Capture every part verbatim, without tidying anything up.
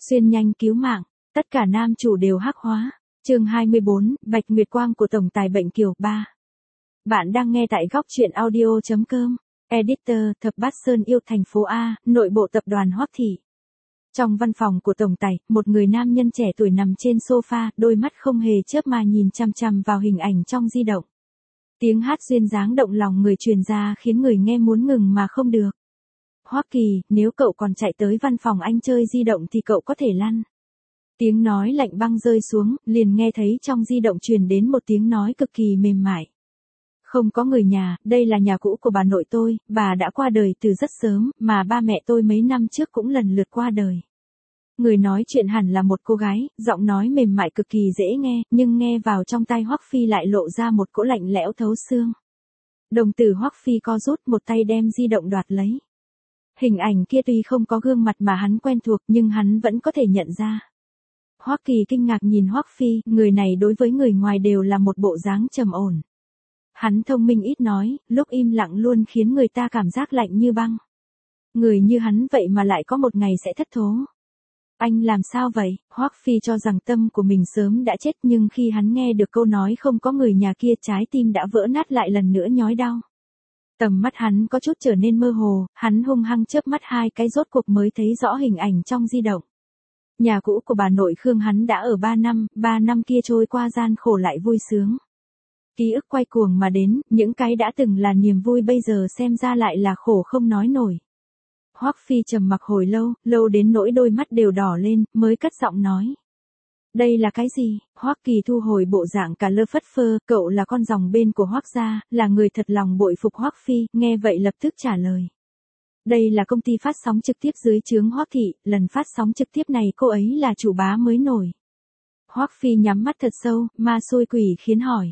Xuyên nhanh cứu mạng, tất cả nam chủ đều hắc hóa. Chương hai mươi bốn, Bạch Nguyệt Quang của tổng tài bệnh kiều ba. Bạn đang nghe tại góc truyện audio chấm com. Editor, Thập Bát Sơn yêu thành phố A, nội bộ tập đoàn Hoắc Thị. Trong văn phòng của tổng tài, một người nam nhân trẻ tuổi nằm trên sofa, đôi mắt không hề chớp mà nhìn chằm chằm vào hình ảnh trong di động. Tiếng hát duyên dáng động lòng người truyền ra khiến người nghe muốn ngừng mà không được. Hoắc Kỳ, nếu cậu còn chạy tới văn phòng anh chơi di động thì cậu có thể lăn. Tiếng nói lạnh băng rơi xuống, liền nghe thấy trong di động truyền đến một tiếng nói cực kỳ mềm mại. Không có người nhà, đây là nhà cũ của bà nội tôi, bà đã qua đời từ rất sớm, mà ba mẹ tôi mấy năm trước cũng lần lượt qua đời. Người nói chuyện hẳn là một cô gái, giọng nói mềm mại cực kỳ dễ nghe, nhưng nghe vào trong tai Hoắc Phi lại lộ ra một cỗ lạnh lẽo thấu xương. Đồng tử Hoắc Phi co rút, một tay đem di động đoạt lấy. Hình ảnh kia tuy không có gương mặt mà hắn quen thuộc nhưng hắn vẫn có thể nhận ra. Hoắc Kỳ kinh ngạc nhìn Hoắc Phi, người này đối với người ngoài đều là một bộ dáng trầm ổn. Hắn thông minh ít nói, lúc im lặng luôn khiến người ta cảm giác lạnh như băng. Người như hắn vậy mà lại có một ngày sẽ thất thố. Anh làm sao vậy? Hoắc Phi cho rằng tâm của mình sớm đã chết nhưng khi hắn nghe được câu nói không có người nhà kia trái tim đã vỡ nát lại lần nữa nhói đau. Tầm mắt hắn có chút trở nên mơ hồ, hắn hung hăng chớp mắt hai cái rốt cuộc mới thấy rõ hình ảnh trong di động. Nhà cũ của bà nội Khương hắn đã ở ba năm, ba năm kia trôi qua gian khổ lại vui sướng. Ký ức quay cuồng mà đến, những cái đã từng là niềm vui bây giờ xem ra lại là khổ không nói nổi. Hoắc Phi trầm mặc hồi lâu, lâu đến nỗi đôi mắt đều đỏ lên, mới cất giọng nói. Đây là cái gì? Hoắc Kỳ thu hồi bộ dạng cả lơ phất phơ, cậu là con rồng bên của Hoắc gia, là người thật lòng bội phục Hoắc Phi, nghe vậy lập tức trả lời. Đây là công ty phát sóng trực tiếp dưới trướng Hoắc Thị, lần phát sóng trực tiếp này cô ấy là chủ bá mới nổi. Hoắc Phi nhắm mắt thật sâu, ma xôi quỷ khiến hỏi.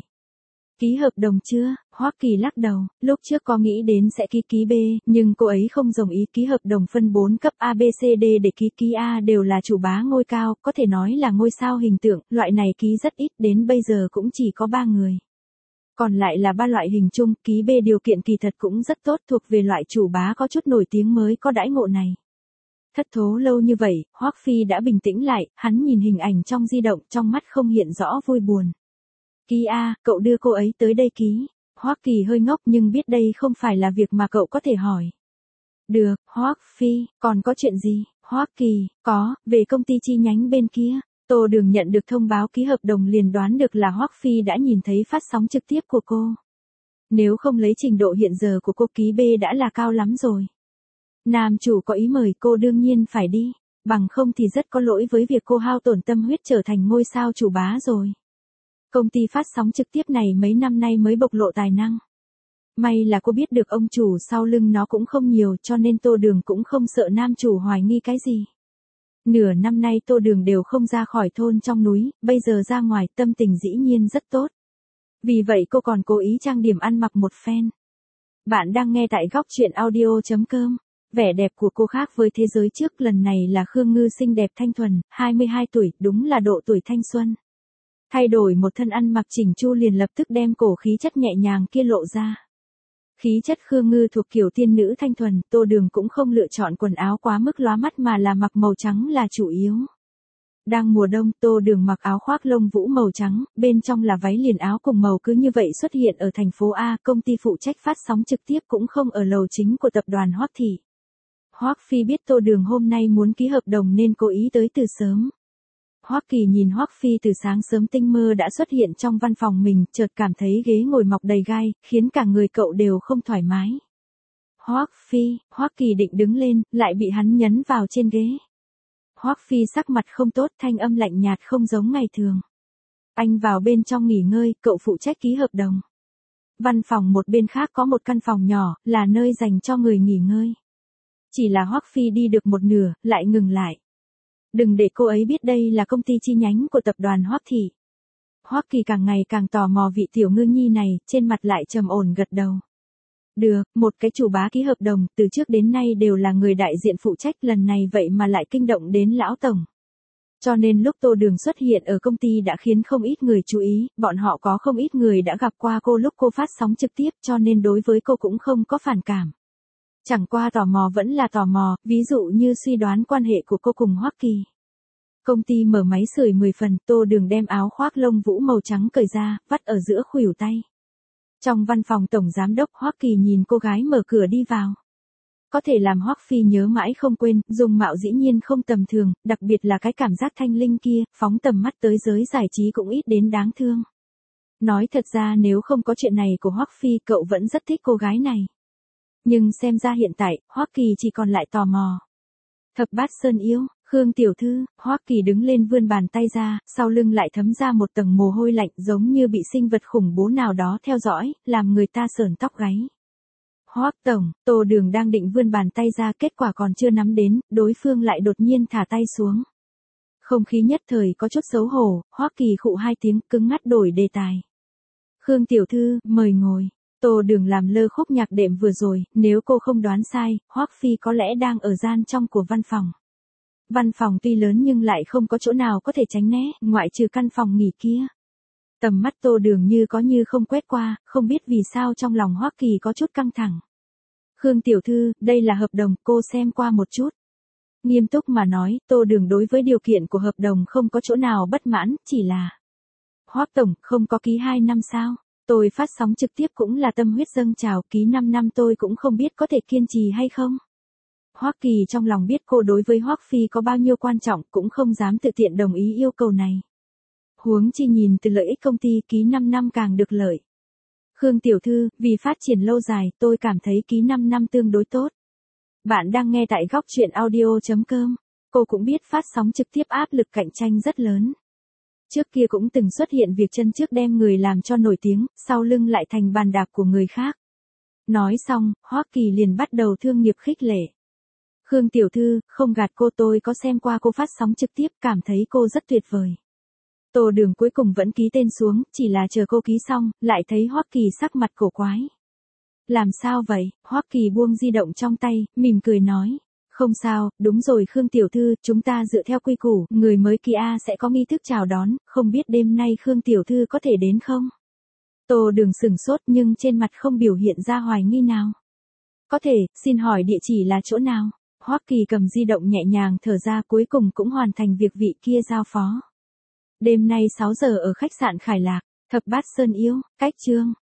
Ký hợp đồng chưa? Hoắc Kỳ lắc đầu, lúc trước có nghĩ đến sẽ ký ký B, nhưng cô ấy không đồng ý ký hợp đồng phân bốn cấp A B C D để ký ký A đều là chủ bá ngôi cao, có thể nói là ngôi sao hình tượng, loại này ký rất ít, đến bây giờ cũng chỉ có ba người. Còn lại là ba loại hình chung, ký B điều kiện kỳ thật cũng rất tốt, thuộc về loại chủ bá có chút nổi tiếng mới có đãi ngộ này. Thất thố lâu như vậy, Hoắc Phi đã bình tĩnh lại, hắn nhìn hình ảnh trong di động, trong mắt không hiện rõ vui buồn. Ký A, cậu đưa cô ấy tới đây ký. Hoắc Kỳ hơi ngốc nhưng biết đây không phải là việc mà cậu có thể hỏi. Được, Hoắc Phi, còn có chuyện gì? Hoắc Kỳ, có, về công ty chi nhánh bên kia. Tô Đường nhận được thông báo ký hợp đồng liền đoán được là Hoắc Phi đã nhìn thấy phát sóng trực tiếp của cô. Nếu không lấy trình độ hiện giờ của cô ký B đã là cao lắm rồi. Nam chủ có ý mời cô đương nhiên phải đi, bằng không thì rất có lỗi với việc cô hao tổn tâm huyết trở thành ngôi sao chủ bá rồi. Công ty phát sóng trực tiếp này mấy năm nay mới bộc lộ tài năng. May là cô biết được ông chủ sau lưng nó cũng không nhiều cho nên Tô Đường cũng không sợ nam chủ hoài nghi cái gì. Nửa năm nay Tô Đường đều không ra khỏi thôn trong núi, bây giờ ra ngoài tâm tình dĩ nhiên rất tốt. Vì vậy cô còn cố ý trang điểm ăn mặc một phen. Bạn đang nghe tại góc truyện audio chấm com. Vẻ đẹp của cô khác với thế giới trước, lần này là Khương Ngư xinh đẹp thanh thuần, hai mươi hai tuổi, đúng là độ tuổi thanh xuân. Thay đổi một thân ăn mặc chỉnh chu liền lập tức đem cổ khí chất nhẹ nhàng kia lộ ra. Khí chất Khương Ngư thuộc kiểu tiên nữ thanh thuần, Tô Đường cũng không lựa chọn quần áo quá mức lóa mắt mà là mặc màu trắng là chủ yếu. Đang mùa đông, Tô Đường mặc áo khoác lông vũ màu trắng, bên trong là váy liền áo cùng màu cứ như vậy xuất hiện ở thành phố A, công ty phụ trách phát sóng trực tiếp cũng không ở lầu chính của tập đoàn Hoắc Thị. Hoắc Phi biết Tô Đường hôm nay muốn ký hợp đồng nên cố ý tới từ sớm. Hoắc Kỳ nhìn Hoắc Phi từ sáng sớm tinh mơ đã xuất hiện trong văn phòng mình, chợt cảm thấy ghế ngồi mọc đầy gai, khiến cả người cậu đều không thoải mái. Hoắc Phi, Hoắc Kỳ định đứng lên, lại bị hắn nhấn vào trên ghế. Hoắc Phi sắc mặt không tốt, thanh âm lạnh nhạt không giống ngày thường. Anh vào bên trong nghỉ ngơi, cậu phụ trách ký hợp đồng. Văn phòng một bên khác có một căn phòng nhỏ, là nơi dành cho người nghỉ ngơi. Chỉ là Hoắc Phi đi được một nửa, lại ngừng lại. Đừng để cô ấy biết đây là công ty chi nhánh của tập đoàn Hoắc Thị. Hoắc Kỳ càng ngày càng tò mò vị tiểu ngư nhi này, trên mặt lại trầm ổn gật đầu. Được, một cái chủ bá ký hợp đồng, từ trước đến nay đều là người đại diện phụ trách, lần này vậy mà lại kinh động đến lão tổng. Cho nên lúc Tô Đường xuất hiện ở công ty đã khiến không ít người chú ý, bọn họ có không ít người đã gặp qua cô lúc cô phát sóng trực tiếp cho nên đối với cô cũng không có phản cảm. Chẳng qua tò mò vẫn là tò mò, ví dụ như suy đoán quan hệ của cô cùng Hoắc Kỳ. Công ty mở máy sưởi mười phần, Tô Đường đem áo khoác lông vũ màu trắng cởi ra, vắt ở giữa khuỷu tay. Trong văn phòng tổng giám đốc Hoắc Kỳ nhìn cô gái mở cửa đi vào. Có thể làm Hoắc Phi nhớ mãi không quên, dung mạo dĩ nhiên không tầm thường, đặc biệt là cái cảm giác thanh linh kia, phóng tầm mắt tới giới giải trí cũng ít đến đáng thương. Nói thật ra nếu không có chuyện này của Hoắc Phi, cậu vẫn rất thích cô gái này. Nhưng xem ra hiện tại, Hoắc Kỳ chỉ còn lại tò mò. Thập Bát Sơn yêu, Khương tiểu thư, Hoắc Kỳ đứng lên vươn bàn tay ra, sau lưng lại thấm ra một tầng mồ hôi lạnh giống như bị sinh vật khủng bố nào đó theo dõi, làm người ta sởn tóc gáy. Hoắc tổng, Tô Đường đang định vươn bàn tay ra, kết quả còn chưa nắm đến, đối phương lại đột nhiên thả tay xuống. Không khí nhất thời có chút xấu hổ, Hoắc Kỳ khụ hai tiếng, cứng ngắt đổi đề tài. Khương tiểu thư, mời ngồi. Tô Đường làm lơ khúc nhạc đệm vừa rồi, nếu cô không đoán sai, Hoắc Phi có lẽ đang ở gian trong của văn phòng. Văn phòng tuy lớn nhưng lại không có chỗ nào có thể tránh né, ngoại trừ căn phòng nghỉ kia. Tầm mắt Tô Đường như có như không quét qua, không biết vì sao trong lòng Hoắc Kỳ có chút căng thẳng. Khương tiểu thư, đây là hợp đồng, cô xem qua một chút. Nghiêm túc mà nói, Tô Đường đối với điều kiện của hợp đồng không có chỗ nào bất mãn, chỉ là Hoắc tổng, không có ký hai năm sao? Tôi phát sóng trực tiếp cũng là tâm huyết dâng trào, ký năm năm tôi cũng không biết có thể kiên trì hay không. Hoắc Kỳ trong lòng biết cô đối với Hoắc Phi có bao nhiêu quan trọng, cũng không dám tự tiện đồng ý yêu cầu này. Huống chi nhìn từ lợi ích công ty, ký năm năm càng được lợi. Khương tiểu thư, vì phát triển lâu dài, tôi cảm thấy ký năm năm tương đối tốt. Bạn đang nghe tại góc truyện audio chấm com. Cô cũng biết phát sóng trực tiếp áp lực cạnh tranh rất lớn. Trước kia cũng từng xuất hiện việc chân trước đem người làm cho nổi tiếng, sau lưng lại thành bàn đạp của người khác. Nói xong, Hoắc Kỳ liền bắt đầu thương nghiệp khích lệ. Khương tiểu thư, không gạt cô, tôi có xem qua cô phát sóng trực tiếp, cảm thấy cô rất tuyệt vời. Tô Đường cuối cùng vẫn ký tên xuống, chỉ là chờ cô ký xong, lại thấy Hoắc Kỳ sắc mặt cổ quái. Làm sao vậy? Hoắc Kỳ buông di động trong tay, mỉm cười nói. Không sao, đúng rồi Khương tiểu thư, chúng ta dựa theo quy củ, người mới kia sẽ có nghi thức chào đón, không biết đêm nay Khương tiểu thư có thể đến không? Tô Đường sửng sốt nhưng trên mặt không biểu hiện ra hoài nghi nào. Có thể, xin hỏi địa chỉ là chỗ nào? Hoắc Kỳ cầm di động nhẹ nhàng thở ra, cuối cùng cũng hoàn thành việc vị kia giao phó. Đêm nay sáu giờ ở khách sạn Khải Lạc, Thập Bát Sơn yêu, cách chương.